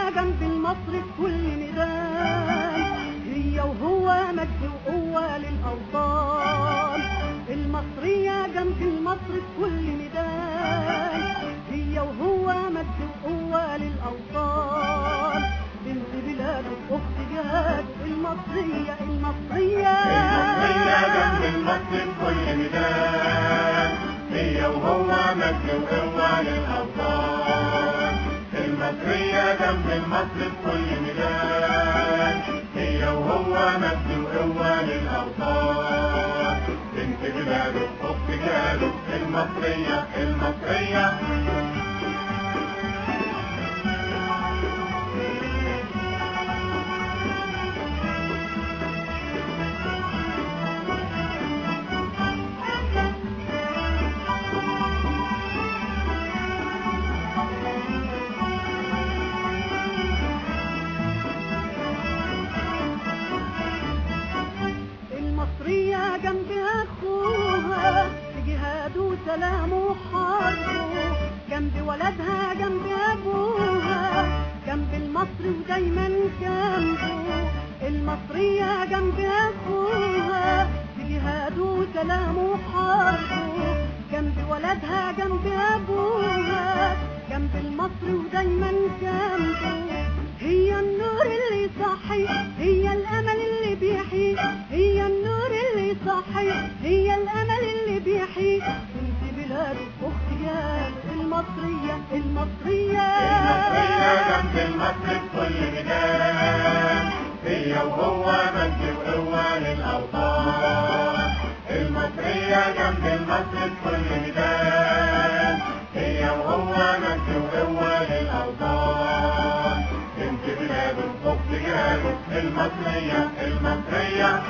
جنب المصري في كل ميدان، هي وهو مجد وقوة للأوطان. المصرية جنب المصري في كل ميدان، هي وهو مجد وقوة للأوطان. بنت بلاد أخت جهاد المصرية المصرية جنب المصري في كل ميدان، هي وهو مجد وقوة للأوطان. المصرية جنب المصري في كل ميدان، هي وهو مجد وقوة للأوطان. بنت بلاده أخت جهاده المصرية المصرية. المصرية جنب أخوها في جهاد وسلام وحربه، جنب ولدها جنب أبوها، جنب المصري ودايما جنبه. المصرية جنب أخوها في جهاد وسلام وحربه، جنب ولدها جنب أبوها، جنب المصري ودايما جنبه. هي النور اللي يصحي، هي الأمل اللي بيحيي، هي النور اللي يصحي، هي الأمل اللي بيحيي. بنت بلاد أخت جهاد المصرية المصرية جنب المصري في كل ميدان، هي وهو مجد وقوة للأوطان. المصرية جنب المصري في كل ميدان، هي وهو مجد وقوة للأوطان. بنت بلاده أخت جهاده المصرية المصرية.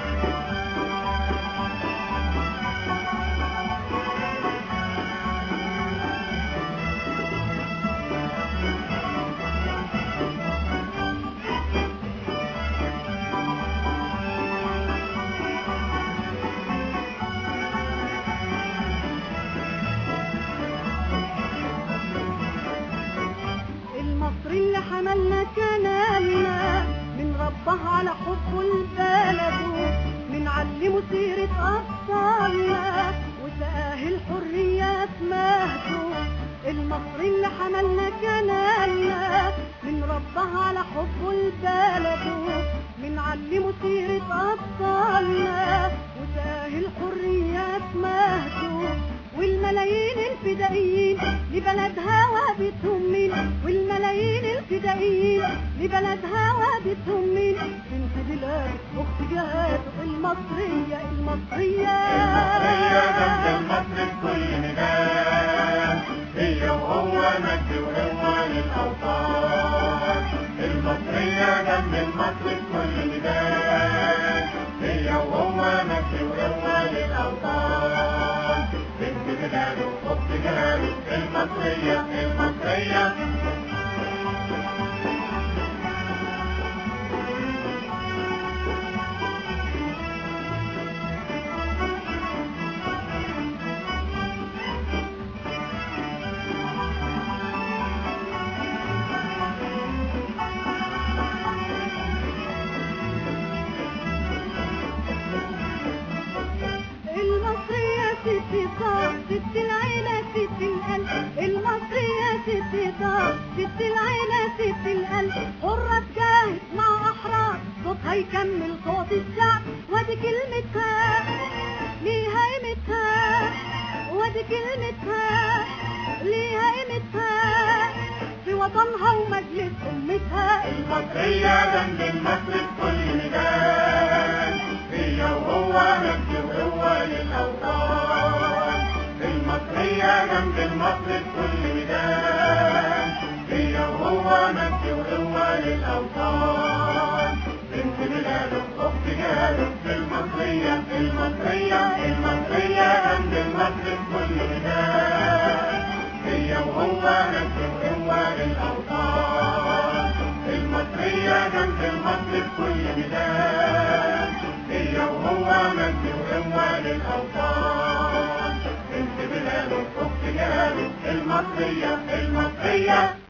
المصري اللي حملنا كنالنا من ربها على حب لبلده، من علمه سيرة أبطالنا وسقاه الحرية مهده. المصري اللي حملنا كنالنا من ربها على حب لبلده، من علمه سيرة أبطالنا وسقاه الحرية مهده. والملايين الفدائيين لبلدها وابتهم مين، والملايين الفدائيين لبلدها وابتهم مين. بنت بلاد أخت جهاد المصرية المصرية جنب المصري في كل ميدان، هي وهو مجد وقوة للأوطان. المصرية جنب المصري في كل ميدان، هي وهو مجد وقوة للأوطان. بنت بلاده أخت جهاده المصرية المصرية. المصرية ست صار ست العيلة ست القلب، المصرية ست صار ست العيلة ست القلب. حرة تجاهد مع أحرار صوتها يكمل صوت الشعب، وادي كلمتها ليها قيمتها، وادي كلمتها ليها قيمتها في وطنها ومجلس أمتها. المصرية جنب المصري في كل ميدان، هي وهو مجد وقوة للأوطان. المصرية جنب المصري في كل ميدان، هي وهو مجد وقوة للأوطان. بنت بلاده أخت جهاده المصرية المصرية المصرية جنب المصري في كل ميدان، هي وهو مجد وقوة للأوطان. المصرية جنب المصري في كل ميدان، هي وهو مجد وقوة للأوطان. بنت بلاده أخت جهاده المصرية المصرية.